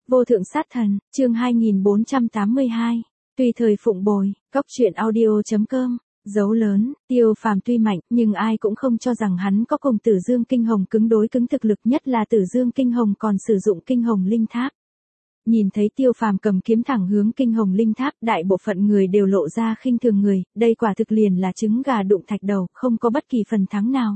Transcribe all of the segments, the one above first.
Vô thượng sát thần, chương 2482. Tùy thời phụng bồi, góc truyện audio.com. Dấu lớn, Tiêu Phàm tuy mạnh, nhưng ai cũng không cho rằng hắn có cùng Tử Dương Kinh Hồng cứng đối cứng thực lực, nhất là Tử Dương Kinh Hồng còn sử dụng Kinh Hồng Linh Tháp. Nhìn thấy Tiêu Phàm cầm kiếm thẳng hướng Kinh Hồng Linh Tháp, đại bộ phận người đều lộ ra khinh thường người, đây quả thực liền là trứng gà đụng thạch đầu, không có bất kỳ phần thắng nào.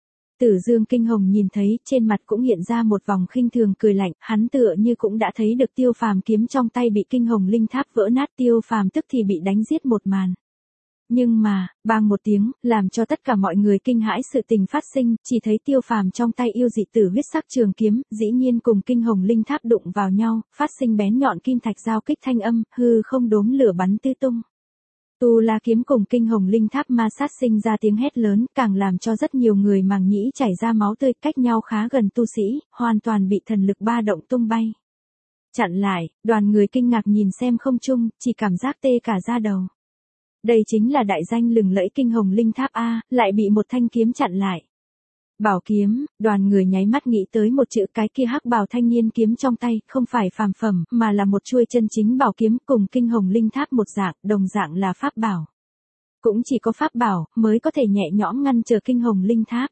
Tử Dương Kinh Hồng nhìn thấy, trên mặt cũng hiện ra một vòng khinh thường cười lạnh, hắn tựa như cũng đã thấy được Tiêu Phàm kiếm trong tay bị Kinh Hồng Linh Tháp vỡ nát, Tiêu Phàm tức thì bị đánh giết một màn. Nhưng mà, bang một tiếng, làm cho tất cả mọi người kinh hãi sự tình phát sinh, chỉ thấy Tiêu Phàm trong tay yêu dị tử huyết sắc trường kiếm, dĩ nhiên cùng Kinh Hồng Linh Tháp đụng vào nhau, phát sinh bén nhọn kim thạch giao kích thanh âm, hư không đốm lửa bắn tứ tung. Tu La kiếm cùng Kinh Hồng Linh Tháp ma sát sinh ra tiếng hét lớn, càng làm cho rất nhiều người màng nhĩ chảy ra máu tươi, cách nhau khá gần tu sĩ, hoàn toàn bị thần lực ba động tung bay. Chặn lại, đoàn người kinh ngạc nhìn xem không trung, chỉ cảm giác tê cả da đầu. Đây chính là đại danh lừng lẫy Kinh Hồng Linh Tháp A, lại bị một thanh kiếm chặn lại. Bảo kiếm, đoàn người nháy mắt nghĩ tới một chữ, cái kia hắc bào thanh niên kiếm trong tay, không phải phàm phẩm, mà là một chuôi chân chính bảo kiếm, cùng Kinh Hồng Linh Tháp một dạng, đồng dạng là pháp bảo. Cũng chỉ có pháp bảo, mới có thể nhẹ nhõm ngăn trở Kinh Hồng Linh Tháp.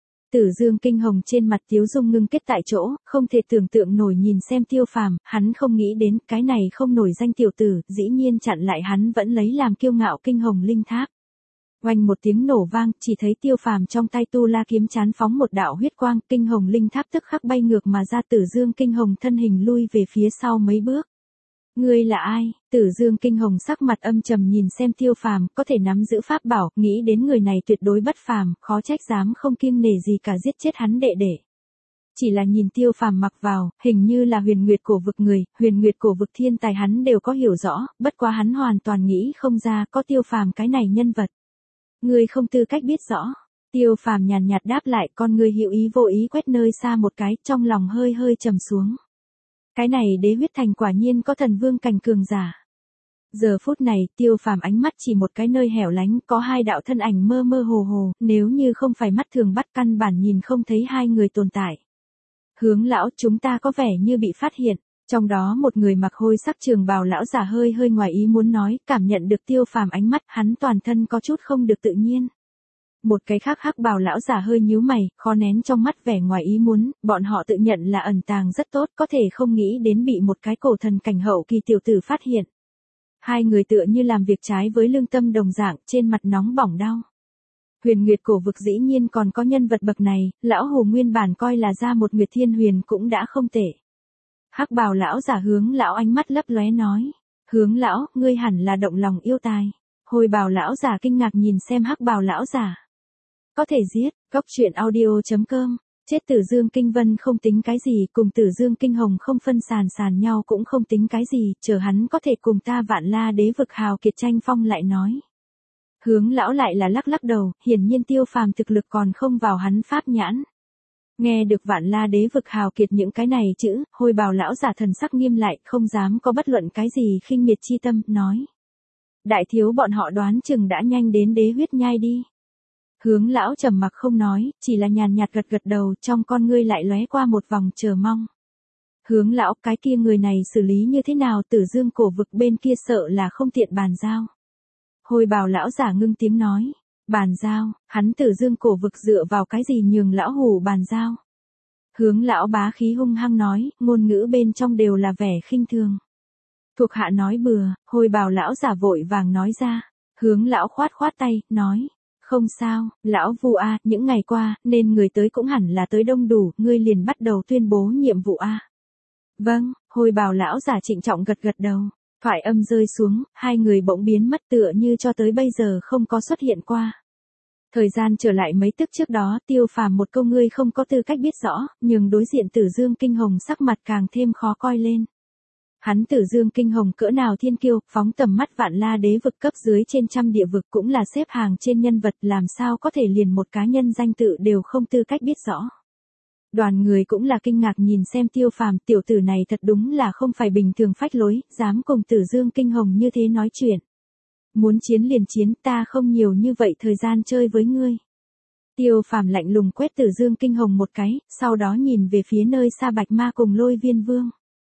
Tử Dương Kinh Hồng trên mặt tiếu dung ngưng kết tại chỗ, không thể tưởng tượng nổi nhìn xem Tiêu Phàm, hắn không nghĩ đến, cái này không nổi danh tiểu tử, dĩ nhiên chặn lại hắn vẫn lấy làm kiêu ngạo Kinh Hồng Linh Tháp. Oanh một tiếng nổ vang, chỉ thấy Tiêu Phàm trong tay Tu La kiếm chán phóng một đạo huyết quang, Kinh Hồng Linh Tháp tức khắc bay ngược mà ra, Tử Dương Kinh Hồng thân hình lui về phía sau mấy bước. Ngươi là ai? Tử Dương Kinh Hồng sắc mặt âm trầm nhìn xem Tiêu Phàm, có thể nắm giữ pháp bảo, nghĩ đến người này tuyệt đối bất phàm, khó trách dám không kiêng nể gì cả giết chết hắn đệ đệ. Chỉ là nhìn Tiêu Phàm mặc vào, hình như là Huyền Nguyệt Cổ Vực người, Huyền Nguyệt Cổ Vực thiên tài hắn đều có hiểu rõ, bất quá hắn hoàn toàn nghĩ không ra có Tiêu Phàm cái này nhân vật. Ngươi không tư cách biết rõ. Tiêu Phàm nhàn nhạt đáp lại, con người hữu ý vô ý quét nơi xa một cái, trong lòng hơi hơi trầm xuống. Cái này Đế huyết thành quả nhiên có thần vương cảnh cường giả. Giờ phút này, Tiêu Phàm ánh mắt chỉ một cái nơi hẻo lánh, có hai đạo thân ảnh mơ mơ hồ hồ, nếu như không phải mắt thường bắt căn bản nhìn không thấy hai người tồn tại. Hướng lão, chúng ta có vẻ như bị phát hiện. Trong đó một người mặc hôi sắc trường bào lão giả hơi hơi ngoài ý muốn nói, cảm nhận được Tiêu Phàm ánh mắt, hắn toàn thân có chút không được tự nhiên. Một cái khác hắc bào lão giả hơi nhíu mày, khó nén trong mắt vẻ ngoài ý muốn, bọn họ tự nhận là ẩn tàng rất tốt, có thể không nghĩ đến bị một cái cổ thần cảnh hậu kỳ tiểu tử phát hiện. Hai người tựa như làm việc trái với lương tâm đồng dạng, trên mặt nóng bỏng đau. Huyền Nguyệt Cổ Vực dĩ nhiên còn có nhân vật bậc này, lão Hồ nguyên bản coi là ra một Nguyệt Thiên Huyền cũng đã không tệ. Hắc bào lão giả Hướng lão ánh mắt lấp lóe nói, Hướng lão, ngươi hẳn là động lòng yêu tài. Hồi bào lão giả kinh ngạc nhìn xem hắc bào lão giả. Có thể giết, góc truyện audio.com, chết Tử Dương Kinh Vân không tính cái gì, cùng Tử Dương Kinh Hồng không phân sàn nhau cũng không tính cái gì, chờ hắn có thể cùng ta Vạn La Đế vực hào kiệt tranh phong lại nói. Hướng lão lại là lắc lắc đầu, hiển nhiên Tiêu Phàm thực lực còn không vào hắn pháp nhãn. Nghe được Vạn La Đế vực hào kiệt những cái này chữ, hồi bào lão giả thần sắc nghiêm lại, không dám có bất luận cái gì khinh miệt chi tâm, nói. Đại thiếu bọn họ đoán chừng đã nhanh đến đế huyết nhai đi. Hướng lão trầm mặc không nói, chỉ là nhàn nhạt gật gật đầu, trong con ngươi lại lóe qua một vòng chờ mong. Hướng lão, cái kia người này xử lý như thế nào, Tử Dương Cổ Vực bên kia sợ là không tiện bàn giao. Hồi bào lão giả ngưng tiếng nói. Bàn giao, hắn Tử Dương Cổ Vực dựa vào cái gì nhường lão hủ bàn giao. Hướng lão bá khí hung hăng nói, ngôn ngữ bên trong đều là vẻ khinh thường. Thuộc hạ nói bừa, hồi bào lão giả vội vàng nói ra. Hướng lão khoát khoát tay, nói. Không sao, lão Vu A, những ngày qua, nên người tới cũng hẳn là tới đông đủ, ngươi liền bắt đầu tuyên bố nhiệm vụ A. Vâng, hồi bào lão giả trịnh trọng gật gật đầu. Thoại âm rơi xuống, hai người bỗng biến mất tựa như cho tới bây giờ không có xuất hiện qua. Thời gian trở lại mấy tức trước đó, Tiêu Phàm một câu ngươi không có tư cách biết rõ, nhưng đối diện Tử Dương Kinh Hồng sắc mặt càng thêm khó coi lên. Hắn Tử Dương Kinh Hồng cỡ nào thiên kiêu, phóng tầm mắt Vạn La Đế vực cấp dưới trên trăm địa vực cũng là xếp hàng trên nhân vật, làm sao có thể liền một cá nhân danh tự đều không tư cách biết rõ. Đoàn người cũng là kinh ngạc nhìn xem Tiêu Phàm, tiểu tử này thật đúng là không phải bình thường phách lối, dám cùng Tử Dương Kinh Hồng như thế nói chuyện. Muốn chiến liền chiến, ta không nhiều như vậy thời gian chơi với ngươi. Tiêu Phàm lạnh lùng quét Tử Dương Kinh Hồng một cái, sau đó nhìn về phía nơi xa Bạch Ma cùng Lôi Viên Vương.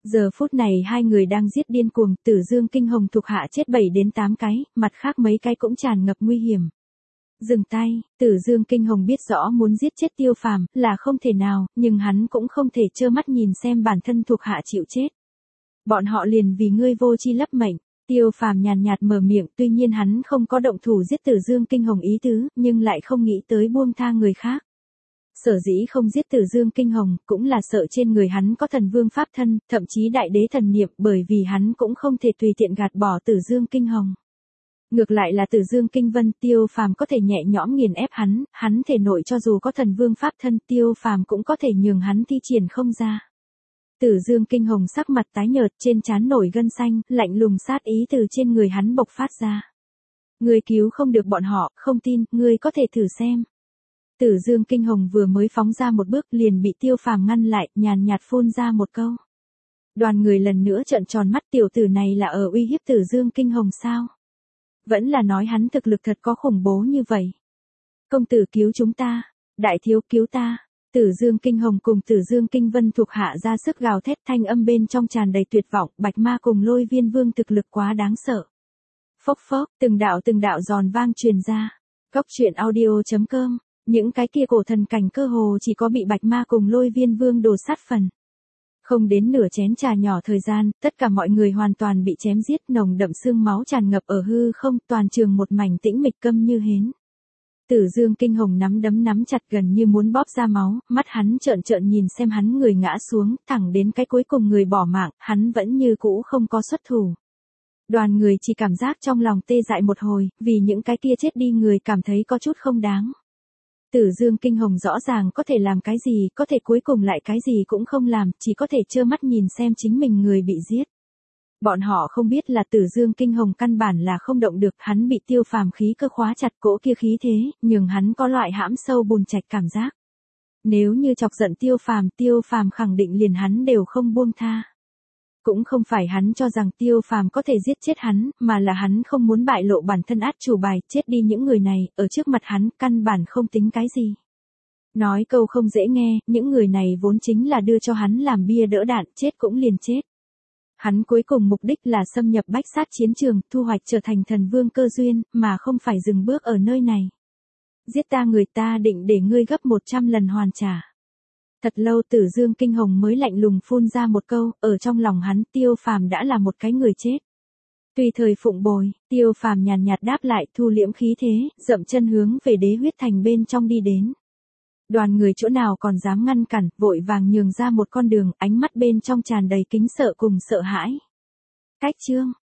Giờ phút này hai người đang giết điên cuồng, Tử Dương Kinh Hồng thuộc hạ chết 7 đến 8 cái, mặt khác mấy cái cũng tràn ngập nguy hiểm. Dừng tay, Tử Dương Kinh Hồng biết rõ muốn giết chết Tiêu Phàm là không thể nào, nhưng hắn cũng không thể trơ mắt nhìn xem bản thân thuộc hạ chịu chết. Bọn họ liền vì ngươi vô chi lấp mệnh. Tiêu Phàm nhàn nhạt mở miệng, tuy nhiên hắn không có động thủ giết Tử Dương Kinh Hồng ý tứ, nhưng lại không nghĩ tới buông tha người khác. Sở dĩ không giết Tử Dương Kinh Hồng, cũng là sợ trên người hắn có thần vương pháp thân, thậm chí đại đế thần niệm, bởi vì hắn cũng không thể tùy tiện gạt bỏ Tử Dương Kinh Hồng. Ngược lại là Tử Dương Kinh Vân, Tiêu Phàm có thể nhẹ nhõm nghiền ép hắn thể nội cho dù có thần vương pháp thân, Tiêu Phàm cũng có thể nhường hắn thi triển không ra. Tử Dương Kinh Hồng sắc mặt tái nhợt, trên trán nổi gân xanh, lạnh lùng sát ý từ trên người hắn bộc phát ra. Ngươi cứu không được bọn họ, không tin, ngươi có thể thử xem. Tử Dương Kinh Hồng vừa mới phóng ra một bước liền bị Tiêu Phàm ngăn lại, nhàn nhạt phun ra một câu. Đoàn người lần nữa trợn tròn mắt, tiểu tử này là ở uy hiếp Tử Dương Kinh Hồng sao? Vẫn là nói hắn thực lực thật có khủng bố như vậy. Công tử cứu chúng ta, đại thiếu cứu ta. Tử Dương Kinh Hồng cùng Tử Dương Kinh Vân thuộc hạ ra sức gào thét, thanh âm bên trong tràn đầy tuyệt vọng, Bạch Ma cùng Lôi Viên Vương thực lực quá đáng sợ. Phốc phốc, từng đạo giòn vang truyền ra. Cốc truyện audio.com, những cái kia cổ thần cảnh cơ hồ chỉ có bị Bạch Ma cùng Lôi Viên Vương đồ sát phần. Không đến nửa chén trà nhỏ thời gian, tất cả mọi người hoàn toàn bị chém giết, nồng đậm xương máu tràn ngập ở hư không, toàn trường một mảnh tĩnh mịch câm như hến. Tử Dương Kinh Hồng nắm đấm nắm chặt gần như muốn bóp ra máu, mắt hắn trợn trợn nhìn xem hắn người ngã xuống, thẳng đến cái cuối cùng người bỏ mạng, hắn vẫn như cũ không có xuất thủ. Đoàn người chỉ cảm giác trong lòng tê dại một hồi, vì những cái kia chết đi người cảm thấy có chút không đáng. Tử Dương Kinh Hồng rõ ràng có thể làm cái gì, có thể cuối cùng lại cái gì cũng không làm, chỉ có thể trơ mắt nhìn xem chính mình người bị giết. Bọn họ không biết là Tử Dương Kinh Hồng căn bản là không động được, hắn bị Tiêu Phàm khí cơ khóa chặt, cỗ kia khí thế, nhưng hắn có loại hãm sâu bùn trạch cảm giác. Nếu như chọc giận Tiêu Phàm khẳng định liền hắn đều không buông tha. Cũng không phải hắn cho rằng Tiêu Phàm có thể giết chết hắn, mà là hắn không muốn bại lộ bản thân át chủ bài, chết đi những người này, ở trước mặt hắn, căn bản không tính cái gì. Nói câu không dễ nghe, những người này vốn chính là đưa cho hắn làm bia đỡ đạn, chết cũng liền chết. Hắn cuối cùng mục đích là xâm nhập bách sát chiến trường, thu hoạch trở thành thần vương cơ duyên, mà không phải dừng bước ở nơi này. Giết ta người ta định để ngươi gấp 100 lần hoàn trả. Thật lâu Tử Dương Kinh Hồng mới lạnh lùng phun ra một câu, ở trong lòng hắn Tiêu Phàm đã là một cái người chết. Tùy thời phụng bồi, Tiêu Phàm nhàn nhạt đáp lại, thu liễm khí thế, dậm chân hướng về Đế Huyết Thành bên trong đi đến. Đoàn người chỗ nào còn dám ngăn cản, vội vàng nhường ra một con đường, ánh mắt bên trong tràn đầy kính sợ cùng sợ hãi. Cách chương